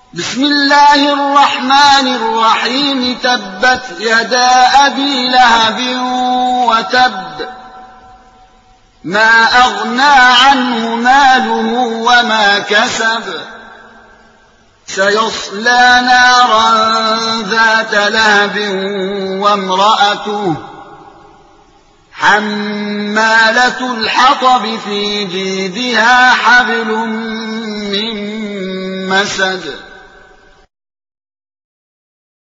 بسم الله الرحمن الرحيم. تبت يدا أبي لهب وتب، ما أغنى عنه ماله وما كسب، سيصلى نارا ذات لهب وامرأته حمالة الحطب في جيدها حبل من مسد.